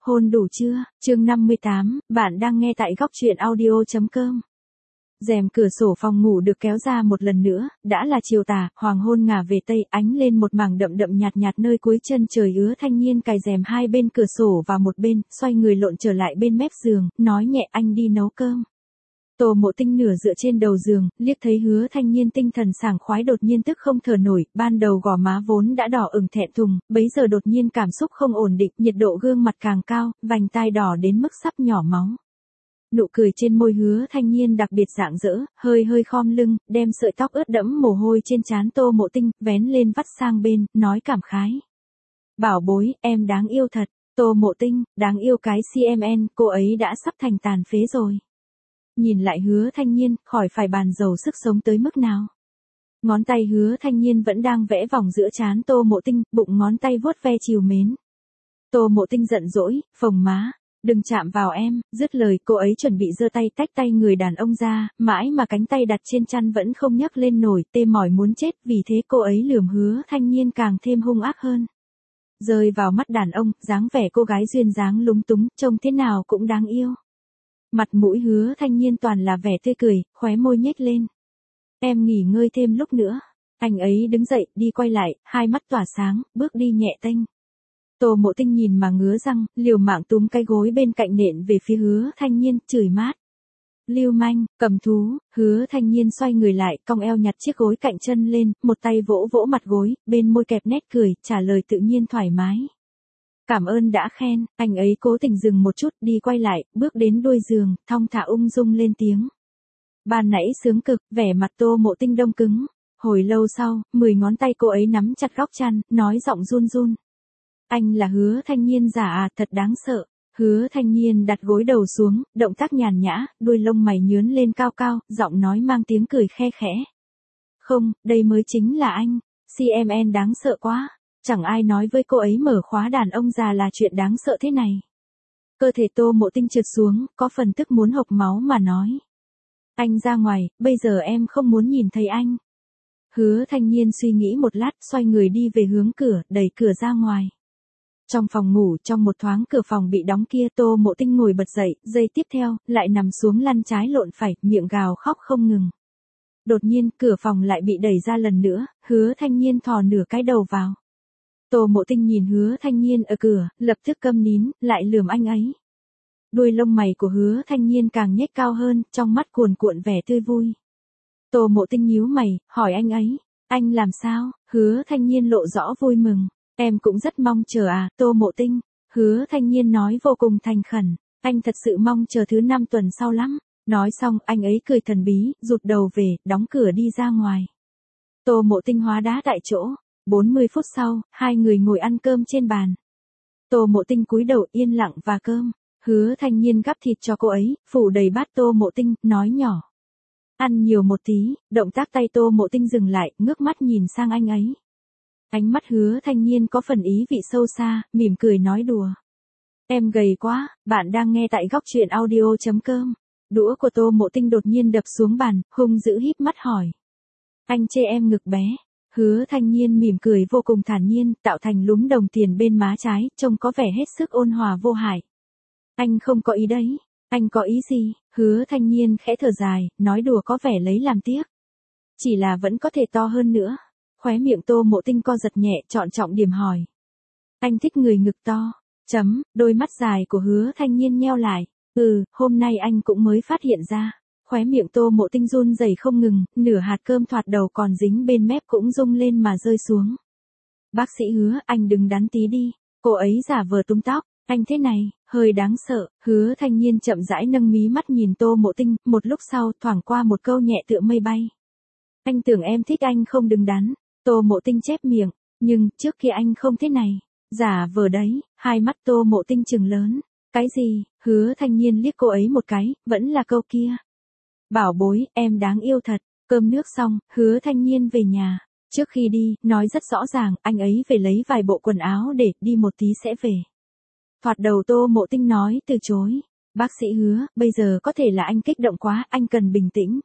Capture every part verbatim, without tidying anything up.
Hôn đủ chưa? Chương năm mươi tám, bạn đang nghe tại góc truyện audio chấm com. Rèm cửa sổ phòng ngủ được kéo ra một lần nữa, đã là chiều tà, hoàng hôn ngả về tây, ánh lên một mảng đậm đậm nhạt nhạt nơi cuối chân trời. Hứa Thanh Nhiên cài rèm hai bên cửa sổ vào một bên, xoay người lộn trở lại bên mép giường, nói nhẹ, anh đi nấu cơm. Tô Mộ Tinh nửa dựa trên đầu giường, liếc thấy Hứa Thanh Nhiên tinh thần sảng khoái đột nhiên tức không thở nổi, ban đầu gò má vốn đã đỏ ửng thẹn thùng, bấy giờ đột nhiên cảm xúc không ổn định, nhiệt độ gương mặt càng cao, vành tai đỏ đến mức sắp nhỏ máu. Nụ cười trên môi Hứa Thanh Nhiên đặc biệt rạng rỡ, hơi hơi khom lưng, đem sợi tóc ướt đẫm mồ hôi trên trán Tô Mộ Tinh, vén lên vắt sang bên, nói cảm khái. Bảo bối, em đáng yêu thật. Tô Mộ Tinh, đáng yêu cái xê em en, cô ấy đã sắp thành tàn phế rồi. Nhìn lại Hứa Thanh Nhiên, khỏi phải bàn giàu sức sống tới mức nào. Ngón tay Hứa Thanh Nhiên vẫn đang vẽ vòng giữa trán Tô Mộ Tinh, bụng ngón tay vuốt ve trìu mến. Tô Mộ Tinh giận dỗi, phồng má, đừng chạm vào em, dứt lời cô ấy chuẩn bị giơ tay tách tay người đàn ông ra, mãi mà cánh tay đặt trên chăn vẫn không nhấc lên nổi, tê mỏi muốn chết, vì thế cô ấy lườm Hứa Thanh Nhiên càng thêm hung ác hơn. Rơi vào mắt đàn ông, dáng vẻ cô gái duyên dáng lúng túng, trông thế nào cũng đáng yêu. Mặt mũi Hứa Thanh Nhiên toàn là vẻ tươi cười, khóe môi nhếch lên. Em nghỉ ngơi thêm lúc nữa. Anh ấy đứng dậy, đi quay lại, hai mắt tỏa sáng, bước đi nhẹ tênh. Tô Mộ Tinh nhìn mà ngứa răng, liều mạng túm cái gối bên cạnh nện về phía Hứa Thanh Nhiên, chửi mát. Lưu manh, cầm thú. Hứa Thanh Nhiên xoay người lại, cong eo nhặt chiếc gối cạnh chân lên, một tay vỗ vỗ mặt gối, bên môi kẹp nét cười, trả lời tự nhiên thoải mái. Cảm ơn đã khen, anh ấy cố tình dừng một chút, đi quay lại, bước đến đuôi giường, thong thả ung dung lên tiếng. Ban nãy sướng cực, vẻ mặt Tô Mộ Tinh đông cứng. Hồi lâu sau, mười ngón tay cô ấy nắm chặt góc chăn, nói giọng run run. Anh là Hứa Thanh Nhiên giả à, thật đáng sợ. Hứa Thanh Nhiên đặt gối đầu xuống, động tác nhàn nhã, đuôi lông mày nhướn lên cao cao, giọng nói mang tiếng cười khe khẽ. Không, đây mới chính là anh, xê em en đáng sợ quá. Chẳng ai nói với cô ấy mở khóa đàn ông già là chuyện đáng sợ thế này. Cơ thể Tô Mộ Tinh trượt xuống, có phần tức muốn hộc máu mà nói. Anh ra ngoài, bây giờ em không muốn nhìn thấy anh. Hứa Thanh Nhiên suy nghĩ một lát, xoay người đi về hướng cửa, đẩy cửa ra ngoài. Trong phòng ngủ, trong một thoáng cửa phòng bị đóng kia, Tô Mộ Tinh ngồi bật dậy, giây tiếp theo, lại nằm xuống lăn trái lộn phải, miệng gào khóc không ngừng. Đột nhiên, cửa phòng lại bị đẩy ra lần nữa, Hứa Thanh Nhiên thò nửa cái đầu vào. Tô Mộ Tinh nhìn Hứa Thanh Nhiên ở cửa, lập tức câm nín, lại lườm anh ấy. Đuôi lông mày của Hứa Thanh Nhiên càng nhếch cao hơn, trong mắt cuồn cuộn vẻ tươi vui. Tô Mộ Tinh nhíu mày, hỏi anh ấy, anh làm sao? Hứa Thanh Nhiên lộ rõ vui mừng. Em cũng rất mong chờ à, Tô Mộ Tinh. Hứa Thanh Nhiên nói vô cùng thành khẩn, anh thật sự mong chờ thứ năm tuần sau lắm. Nói xong, anh ấy cười thần bí, rụt đầu về, đóng cửa đi ra ngoài. Tô Mộ Tinh hóa đá tại chỗ. bốn mươi phút sau, hai người ngồi ăn cơm trên bàn. Tô Mộ Tinh cúi đầu yên lặng và cơm. Hứa Thanh Nhiên gắp thịt cho cô ấy, phủ đầy bát Tô Mộ Tinh, nói nhỏ. Ăn nhiều một tí, động tác tay Tô Mộ Tinh dừng lại, ngước mắt nhìn sang anh ấy. Ánh mắt Hứa Thanh Nhiên có phần ý vị sâu xa, mỉm cười nói đùa. Em gầy quá, bạn đang nghe tại góc truyện audio chấm com. Đũa của Tô Mộ Tinh đột nhiên đập xuống bàn, hung dữ híp mắt hỏi. Anh chê em ngực bé. Hứa Thanh Nhiên mỉm cười vô cùng thản nhiên, tạo thành lúm đồng tiền bên má trái, trông có vẻ hết sức ôn hòa vô hại. Anh không có ý đấy. Anh có ý gì? Hứa Thanh Nhiên khẽ thở dài, nói đùa có vẻ lấy làm tiếc. Chỉ là vẫn có thể to hơn nữa. Khóe miệng Tô Mộ Tinh co giật nhẹ, chọn trọng điểm hỏi. Anh thích người ngực to. Chấm, đôi mắt dài của Hứa Thanh Nhiên nheo lại. Ừ, hôm nay anh cũng mới phát hiện ra. Khóe miệng Tô Mộ Tinh run rẩy không ngừng, nửa hạt cơm thoạt đầu còn dính bên mép cũng rung lên mà rơi xuống. Bác sĩ Hứa, anh đừng đắn tí đi. Cô ấy giả vờ túm tóc. Anh thế này, hơi đáng sợ. Hứa Thanh Nhiên chậm rãi nâng mí mắt nhìn Tô Mộ Tinh, một lúc sau thoảng qua một câu nhẹ tựa mây bay. Anh tưởng em thích anh không đứng đắn. Tô Mộ Tinh chép miệng, nhưng trước kia anh không thế này. Giả vờ đấy. Hai mắt Tô Mộ Tinh trừng lớn. Cái gì? Hứa Thanh Nhiên liếc cô ấy một cái, vẫn là câu kia. Bảo bối, em đáng yêu thật. Cơm nước xong, Hứa Thanh Nhiên về nhà. Trước khi đi, nói rất rõ ràng, anh ấy về lấy vài bộ quần áo để đi một tí sẽ về. Thoạt đầu Tô Mộ Tinh nói từ chối. Bác sĩ Hứa, bây giờ có thể là anh kích động quá, anh cần bình tĩnh.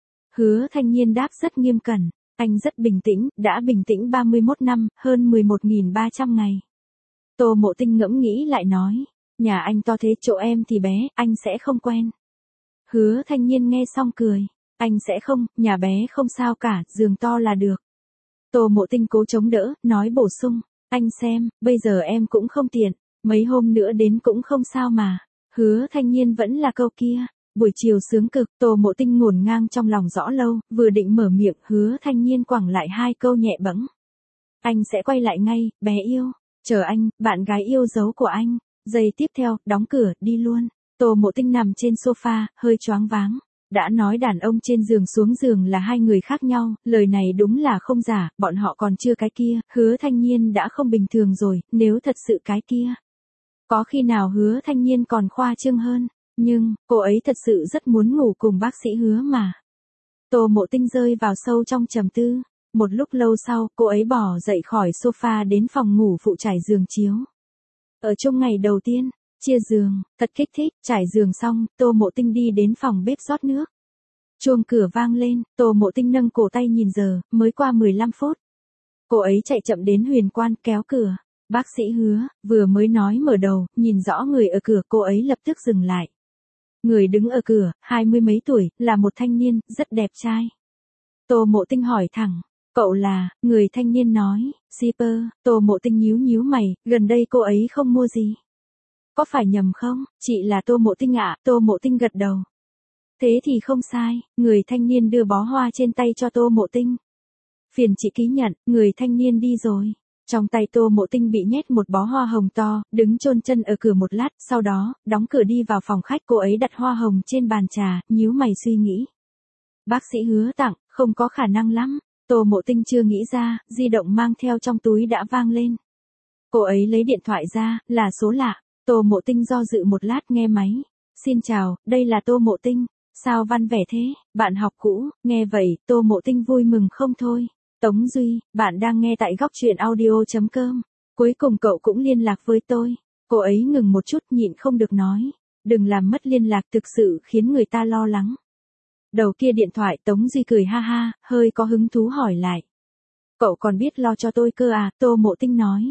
Hứa Thanh Nhiên đáp rất nghiêm cẩn. Anh rất bình tĩnh, đã bình tĩnh ba mươi mốt năm, hơn mười một nghìn ba trăm ngày. Tô Mộ Tinh ngẫm nghĩ lại nói. Nhà anh to thế, chỗ em thì bé, anh sẽ không quen. Hứa Thanh Nhiên nghe xong cười. Anh sẽ không, nhà bé không sao cả, giường to là được. Tô Mộ Tinh cố chống đỡ, nói bổ sung. Anh xem, bây giờ em cũng không tiện. Mấy hôm nữa đến cũng không sao mà. Hứa Thanh Nhiên vẫn là câu kia. Buổi chiều sướng cực, Tô Mộ Tinh ngổn ngang trong lòng rõ lâu, vừa định mở miệng, Hứa Thanh Nhiên quẳng lại hai câu nhẹ bẫng. Anh sẽ quay lại ngay, bé yêu. Chờ anh, bạn gái yêu dấu của anh. Giây tiếp theo, đóng cửa, đi luôn. Tô Mộ Tinh nằm trên sofa, hơi choáng váng. Đã nói đàn ông trên giường xuống giường là hai người khác nhau, lời này đúng là không giả, bọn họ còn chưa cái kia, Hứa Thanh Nhiên đã không bình thường rồi, nếu thật sự cái kia. Có khi nào Hứa Thanh Nhiên còn khoa trương hơn, nhưng, cô ấy thật sự rất muốn ngủ cùng bác sĩ Hứa mà. Tô Mộ Tinh rơi vào sâu trong trầm tư, một lúc lâu sau, cô ấy bỏ dậy khỏi sofa đến phòng ngủ phụ trải giường chiếu. Ở chung ngày đầu tiên, chia giường, thật kích thích, trải giường xong, Tô Mộ Tinh đi đến phòng bếp rót nước. Chuông cửa vang lên, Tô Mộ Tinh nâng cổ tay nhìn giờ, mới qua mười lăm phút. Cô ấy chạy chậm đến Huyền Quan kéo cửa. Bác sĩ Hứa, vừa mới nói mở đầu, nhìn rõ người ở cửa, cô ấy lập tức dừng lại. Người đứng ở cửa, hai mươi mấy tuổi, là một thanh niên, rất đẹp trai. Tô Mộ Tinh hỏi thẳng, cậu là, người thanh niên nói, shipper. Tô Mộ Tinh nhíu nhíu mày, gần đây cô ấy không mua gì. Có phải nhầm không, chị là Tô Mộ Tinh ạ, Tô Mộ Tinh gật đầu. Thế thì không sai, người thanh niên đưa bó hoa trên tay cho Tô Mộ Tinh. Phiền chị ký nhận, người thanh niên đi rồi. Trong tay Tô Mộ Tinh bị nhét một bó hoa hồng to, đứng chôn chân ở cửa một lát, sau đó, đóng cửa đi vào phòng khách, cô ấy đặt hoa hồng trên bàn trà, nhíu mày suy nghĩ. Bác sĩ Hứa tặng, không có khả năng lắm. Tô Mộ Tinh chưa nghĩ ra, di động mang theo trong túi đã vang lên. Cô ấy lấy điện thoại ra, là số lạ. Tô Mộ Tinh do dự một lát nghe máy. Xin chào, đây là Tô Mộ Tinh. Sao văn vẻ thế, bạn học cũ, nghe vậy, Tô Mộ Tinh vui mừng không thôi. Tống Duy, bạn đang nghe tại góc truyện audio.com. Cuối cùng cậu cũng liên lạc với tôi. Cô ấy ngừng một chút nhịn không được nói. Đừng làm mất liên lạc, thực sự khiến người ta lo lắng. Đầu kia điện thoại Tống Duy cười ha ha, hơi có hứng thú hỏi lại. Cậu còn biết lo cho tôi cơ à, Tô Mộ Tinh nói.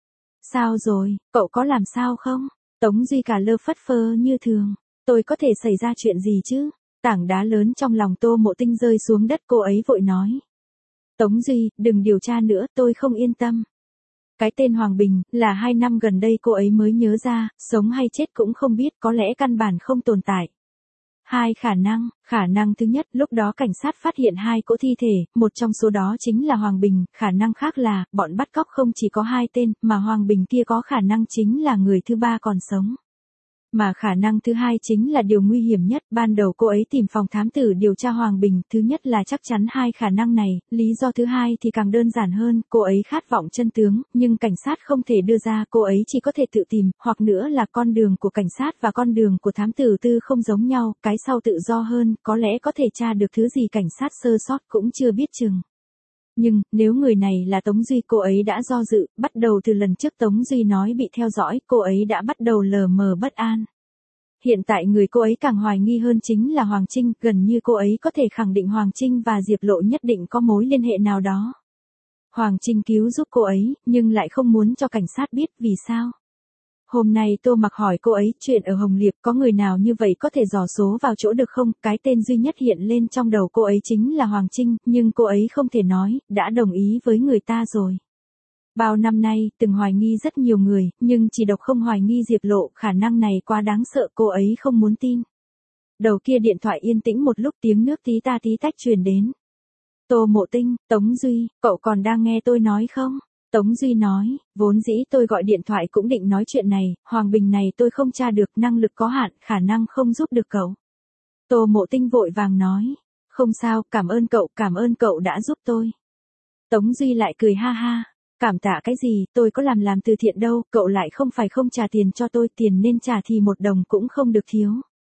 Sao rồi, cậu có làm sao không? Tống Duy cả lơ phất phơ như thường. Tôi có thể xảy ra chuyện gì chứ? Tảng đá lớn trong lòng Tô Mộ Tinh rơi xuống đất, cô ấy vội nói. Tống Duy, đừng điều tra nữa, tôi không yên tâm. Cái tên Hoàng Bình, là hai năm gần đây cô ấy mới nhớ ra, sống hay chết cũng không biết, có lẽ căn bản không tồn tại. Hai khả năng, khả năng thứ nhất, lúc đó cảnh sát phát hiện hai cỗ thi thể, một trong số đó chính là Hoàng Bình, khả năng khác là, bọn bắt cóc không chỉ có hai tên, mà Hoàng Bình kia có khả năng chính là người thứ ba còn sống. Mà khả năng thứ hai chính là điều nguy hiểm nhất, ban đầu cô ấy tìm phòng thám tử điều tra Hoàng Bình, thứ nhất là chắc chắn hai khả năng này, lý do thứ hai thì càng đơn giản hơn, cô ấy khát vọng chân tướng, nhưng cảnh sát không thể đưa ra, cô ấy chỉ có thể tự tìm, hoặc nữa là con đường của cảnh sát và con đường của thám tử tư không giống nhau, cái sau tự do hơn, có lẽ có thể tra được thứ gì cảnh sát sơ sót cũng chưa biết chừng. Nhưng, nếu người này là Tống Duy, cô ấy đã do dự, bắt đầu từ lần trước Tống Duy nói bị theo dõi, cô ấy đã bắt đầu lờ mờ bất an. Hiện tại người cô ấy càng hoài nghi hơn chính là Hoàng Trinh, gần như cô ấy có thể khẳng định Hoàng Trinh và Diệp Lộ nhất định có mối liên hệ nào đó. Hoàng Trinh cứu giúp cô ấy, nhưng lại không muốn cho cảnh sát biết, vì sao? Hôm nay Tô Mặc hỏi cô ấy, chuyện ở Hồng Liệp có người nào như vậy có thể dò số vào chỗ được không? Cái tên duy nhất hiện lên trong đầu cô ấy chính là Hoàng Trinh, nhưng cô ấy không thể nói, đã đồng ý với người ta rồi. Bao năm nay, từng hoài nghi rất nhiều người, nhưng chỉ độc không hoài nghi Diệp Lộ, khả năng này quá đáng sợ, cô ấy không muốn tin. Đầu kia điện thoại yên tĩnh một lúc, tiếng nước tí ta tí tách truyền đến. Tô Mộ Tinh, Tống Duy, cậu còn đang nghe tôi nói không? Tống Duy nói, vốn dĩ tôi gọi điện thoại cũng định nói chuyện này, Hoàng Bình này tôi không tra được, năng lực có hạn, khả năng không giúp được cậu. Tô Mộ Tinh vội vàng nói, không sao, cảm ơn cậu, cảm ơn cậu đã giúp tôi. Tống Duy lại cười ha ha, cảm tạ cái gì, tôi có làm làm từ thiện đâu, cậu lại không phải không trả tiền cho tôi, tiền nên trả thì một đồng cũng không được thiếu.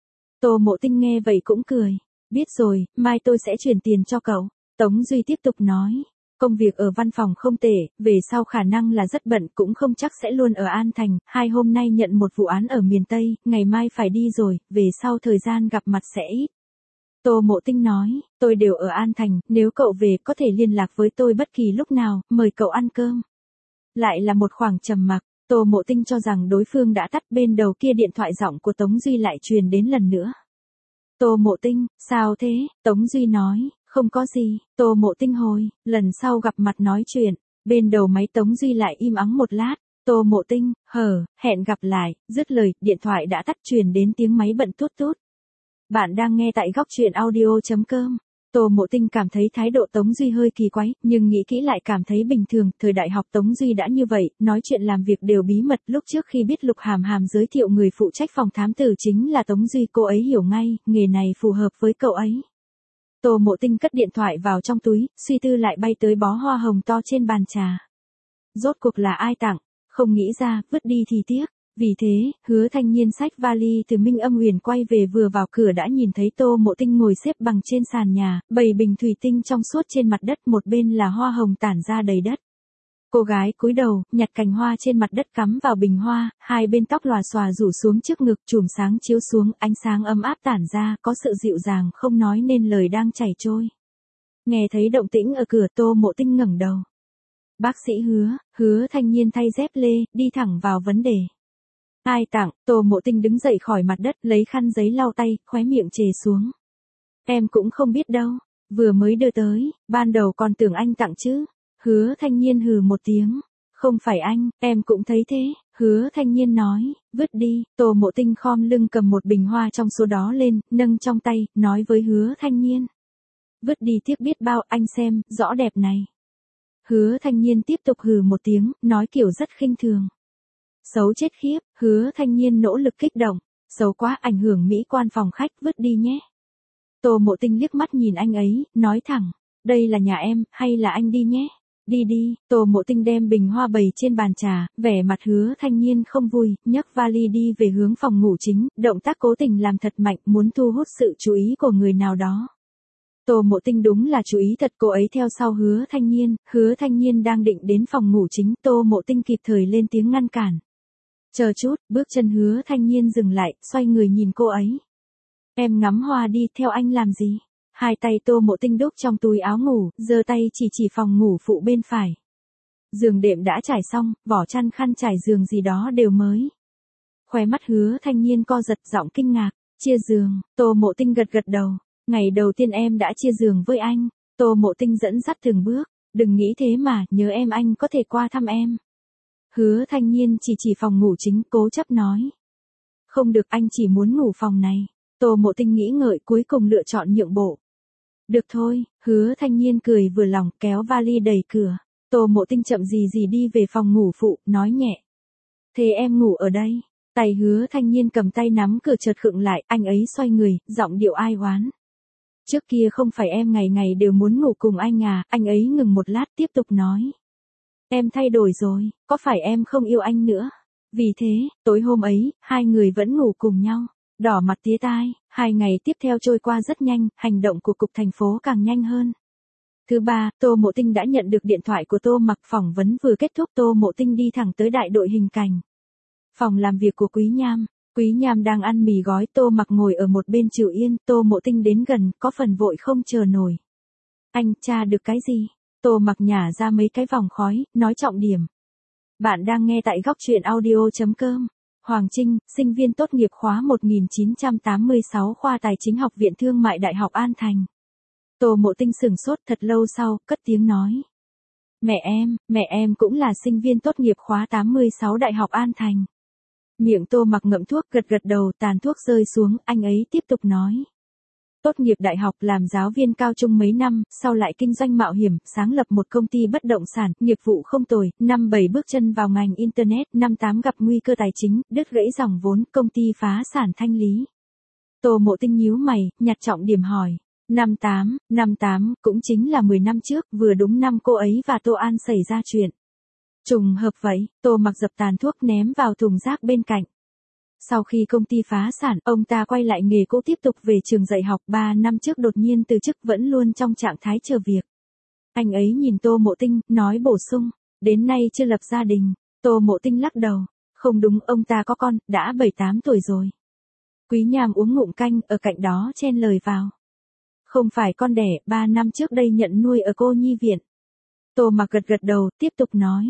Tô Mộ Tinh nghe vậy cũng cười, biết rồi, mai tôi sẽ chuyển tiền cho cậu. Tống Duy tiếp tục nói. Công việc ở văn phòng không tệ, về sau khả năng là rất bận, cũng không chắc sẽ luôn ở An Thành, hai hôm nay nhận một vụ án ở miền Tây, ngày mai phải đi rồi, về sau thời gian gặp mặt sẽ ít. Tô Mộ Tinh nói, tôi đều ở An Thành, nếu cậu về có thể liên lạc với tôi bất kỳ lúc nào, mời cậu ăn cơm. Lại là một khoảng trầm mặc, Tô Mộ Tinh cho rằng đối phương đã tắt, bên đầu kia điện thoại giọng của Tống Duy lại truyền đến lần nữa. Tô Mộ Tinh, sao thế? Tống Duy nói, không có gì. Tô Mộ Tinh hồi, lần sau gặp mặt nói chuyện. Bên đầu máy Tống Duy lại im ắng một lát. Tô Mộ Tinh, hờ, hẹn gặp lại, dứt lời, điện thoại đã tắt, truyền đến tiếng máy bận tút tút. Bạn đang nghe tại góc truyện audio.com. Tô Mộ Tinh cảm thấy thái độ Tống Duy hơi kỳ quái, nhưng nghĩ kỹ lại cảm thấy bình thường, thời đại học Tống Duy đã như vậy, nói chuyện làm việc đều bí mật, lúc trước khi biết Lục Hàm Hàm giới thiệu người phụ trách phòng thám tử chính là Tống Duy, cô ấy hiểu ngay, nghề này phù hợp với cậu ấy. Tô Mộ Tinh cất điện thoại vào trong túi, suy tư lại bay tới bó hoa hồng to trên bàn trà. Rốt cuộc là ai tặng, không nghĩ ra, vứt đi thì tiếc. Vì thế, Hứa Thanh Nhiên xách vali từ Minh Âm Huyền quay về, vừa vào cửa đã nhìn thấy Tô Mộ Tinh ngồi xếp bằng trên sàn nhà, bày bình thủy tinh trong suốt trên mặt đất, một bên là hoa hồng tản ra đầy đất. Cô gái cúi đầu, nhặt cành hoa trên mặt đất cắm vào bình hoa, hai bên tóc lòa xòa rủ xuống trước ngực, chùm sáng chiếu xuống, ánh sáng ấm áp tản ra, có sự dịu dàng không nói nên lời đang chảy trôi. Nghe thấy động tĩnh ở cửa, Tô Mộ Tinh ngẩng đầu. Bác sĩ Hứa, Hứa Thanh Nhiên thay dép lê, đi thẳng vào vấn đề. Ai tặng? Tô Mộ Tinh đứng dậy khỏi mặt đất, lấy khăn giấy lau tay, khóe miệng chề xuống. Em cũng không biết đâu, vừa mới đưa tới, ban đầu còn tưởng anh tặng chứ. Hứa Thanh Nhiên hừ một tiếng. Không phải anh, em cũng thấy thế. Hứa Thanh Nhiên nói, vứt đi. Tô Mộ Tinh khom lưng cầm một bình hoa trong số đó lên, nâng trong tay, nói với Hứa Thanh Nhiên. Vứt đi tiếc biết bao, anh xem, rõ đẹp này. Hứa Thanh Nhiên tiếp tục hừ một tiếng, nói kiểu rất khinh thường. Xấu chết khiếp, Hứa Thanh Nhiên nỗ lực kích động. Xấu quá, ảnh hưởng mỹ quan phòng khách, vứt đi nhé. Tô Mộ Tinh liếc mắt nhìn anh ấy, nói thẳng. Đây là nhà em, hay là anh đi nhé? Đi đi. Tô Mộ Tinh đem bình hoa bày trên bàn trà, vẻ mặt Hứa Thanh Nhiên không vui, nhấc vali đi về hướng phòng ngủ chính, động tác cố tình làm thật mạnh, muốn thu hút sự chú ý của người nào đó. Tô Mộ Tinh đúng là chú ý thật, cô ấy theo sau Hứa Thanh Nhiên, Hứa Thanh Nhiên đang định đến phòng ngủ chính, Tô Mộ Tinh kịp thời lên tiếng ngăn cản. Chờ chút, bước chân Hứa Thanh Nhiên dừng lại, xoay người nhìn cô ấy. Em ngắm hoa đi, theo anh làm gì? Hai tay Tô Mộ Tinh đút trong túi áo ngủ, giơ tay chỉ chỉ phòng ngủ phụ bên phải. Giường đệm đã trải xong, vỏ chăn khăn trải giường gì đó đều mới. Khóe mắt Hứa Thanh Nhiên co giật, giọng kinh ngạc. Chia giường? Tô Mộ Tinh gật gật đầu. Ngày đầu tiên em đã chia giường với anh. Tô Mộ Tinh dẫn dắt từng bước. Đừng nghĩ thế mà, nhớ em anh có thể qua thăm em. Hứa Thanh Nhiên chỉ chỉ phòng ngủ chính, cố chấp nói. Không được, anh chỉ muốn ngủ phòng này. Tô Mộ Tinh nghĩ ngợi, cuối cùng lựa chọn nhượng bộ. Được thôi, Hứa Thanh Nhiên cười vừa lòng, kéo vali đẩy cửa. Tô Mộ Tinh chậm gì gì đi về phòng ngủ phụ, nói nhẹ. Thế em ngủ ở đây. Tay Hứa Thanh Nhiên cầm tay nắm cửa chợt khựng lại, anh ấy xoay người, giọng điệu ai oán. Trước kia không phải em ngày ngày đều muốn ngủ cùng anh à? Anh ấy ngừng một lát tiếp tục nói. Em thay đổi rồi, có phải em không yêu anh nữa? Vì thế, tối hôm ấy, hai người vẫn ngủ cùng nhau. Đỏ mặt tía tai, hai ngày tiếp theo trôi qua rất nhanh, hành động của cục thành phố càng nhanh hơn. Thứ ba, Tô Mộ Tinh đã nhận được điện thoại của Tô Mặc, phỏng vấn vừa kết thúc, Tô Mộ Tinh đi thẳng tới đại đội hình cảnh. Phòng làm việc của Quý Nham. Quý Nham đang ăn mì gói, Tô Mặc ngồi ở một bên chịu yên, Tô Mộ Tinh đến gần, có phần vội không chờ nổi. Anh tra được cái gì? Tô Mặc nhả ra mấy cái vòng khói, nói trọng điểm. Bạn đang nghe tại góc truyện audio.com. Hoàng Trinh, sinh viên tốt nghiệp khóa một nghìn chín trăm tám mươi sáu khoa Tài chính Học viện Thương mại Đại học An Thành. Tô Mộ Tinh sửng sốt, thật lâu sau, cất tiếng nói. Mẹ em, mẹ em cũng là sinh viên tốt nghiệp khóa tám mươi sáu Đại học An Thành. Miệng Tô Mặc ngậm thuốc, gật gật đầu, tàn thuốc rơi xuống, anh ấy tiếp tục nói. Tốt nghiệp đại học, làm giáo viên cao trung mấy năm, sau lại kinh doanh mạo hiểm, sáng lập một công ty bất động sản, nghiệp vụ không tồi, năm bảy bước chân vào ngành Internet, năm tám gặp nguy cơ tài chính, đứt gãy dòng vốn, công ty phá sản thanh lý. Tô Mộ Tinh nhíu mày, nhặt trọng điểm hỏi. Năm tám, năm tám, cũng chính là mười năm trước, vừa đúng năm cô ấy và Tô An xảy ra chuyện. Trùng hợp vậy, Tô Mặc dập tàn thuốc ném vào thùng rác bên cạnh. Sau khi công ty phá sản, ông ta quay lại nghề cũ, tiếp tục về trường dạy học, ba năm trước đột nhiên từ chức, vẫn luôn trong trạng thái chờ việc. Anh ấy nhìn Tô Mộ Tinh, nói bổ sung, đến nay chưa lập gia đình. Tô Mộ Tinh lắc đầu, không đúng, ông ta có con, đã bảy tám tuổi rồi. Quý Nham uống ngụm canh, ở cạnh đó chen lời vào. Không phải con đẻ, ba năm trước đây nhận nuôi ở cô nhi viện. Tô Mặc gật gật đầu, tiếp tục nói.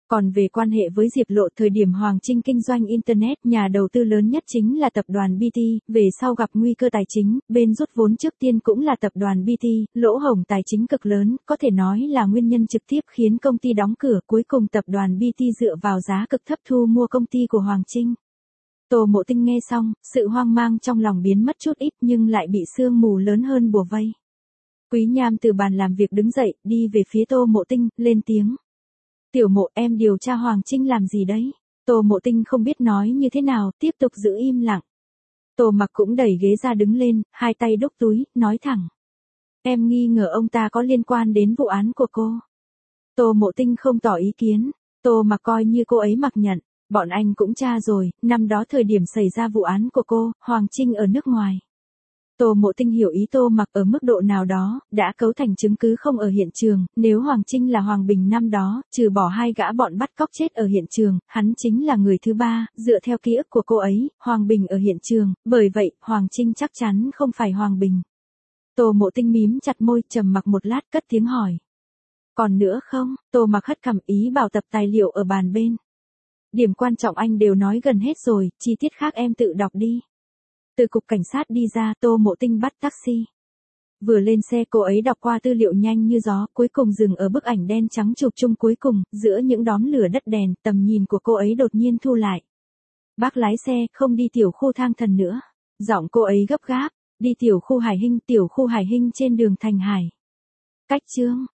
Còn về quan hệ với Diệp Lộ, thời điểm Hoàng Trinh kinh doanh Internet, nhà đầu tư lớn nhất chính là tập đoàn bê tê, về sau gặp nguy cơ tài chính, bên rút vốn trước tiên cũng là tập đoàn bê tê, lỗ hổng tài chính cực lớn, có thể nói là nguyên nhân trực tiếp khiến công ty đóng cửa, cuối cùng tập đoàn bê tê dựa vào giá cực thấp thu mua công ty của Hoàng Trinh. Tô Mộ Tinh nghe xong, sự hoang mang trong lòng biến mất chút ít nhưng lại bị sương mù lớn hơn bùa vây. Quý Nham từ bàn làm việc đứng dậy, đi về phía Tô Mộ Tinh, lên tiếng. Tiểu Mộ, em điều tra Hoàng Trinh làm gì đấy? Tô Mộ Tinh không biết nói như thế nào, tiếp tục giữ im lặng. Tô Mặc cũng đẩy ghế ra đứng lên, hai tay đút túi, nói thẳng. Em nghi ngờ ông ta có liên quan đến vụ án của cô. Tô Mộ Tinh không tỏ ý kiến, Tô Mặc coi như cô ấy mặc nhận. Bọn anh cũng tra rồi, năm đó thời điểm xảy ra vụ án của cô, Hoàng Trinh ở nước ngoài. Tô Mộ Tinh hiểu ý Tô Mặc ở mức độ nào đó, đã cấu thành chứng cứ không ở hiện trường, nếu Hoàng Trinh là Hoàng Bình năm đó, trừ bỏ hai gã bọn bắt cóc chết ở hiện trường, hắn chính là người thứ ba, dựa theo ký ức của cô ấy, Hoàng Bình ở hiện trường, bởi vậy, Hoàng Trinh chắc chắn không phải Hoàng Bình. Tô Mộ Tinh mím chặt môi, trầm mặc một lát, cất tiếng hỏi. Còn nữa không? Tô Mặc hất cằm, ý bảo tập tài liệu ở bàn bên. Điểm quan trọng anh đều nói gần hết rồi, chi tiết khác em tự đọc đi. Từ cục cảnh sát đi ra, Tô Mộ Tinh bắt taxi. Vừa lên xe cô ấy đọc qua tư liệu nhanh như gió, cuối cùng dừng ở bức ảnh đen trắng chụp chung cuối cùng, giữa những đóm lửa đất đèn, tầm nhìn của cô ấy đột nhiên thu lại. Bác lái xe, không đi tiểu khu Thang Thần nữa. Giọng cô ấy gấp gáp, đi tiểu khu Hải Hinh, tiểu khu Hải Hinh trên đường Thành Hải. Cách chương.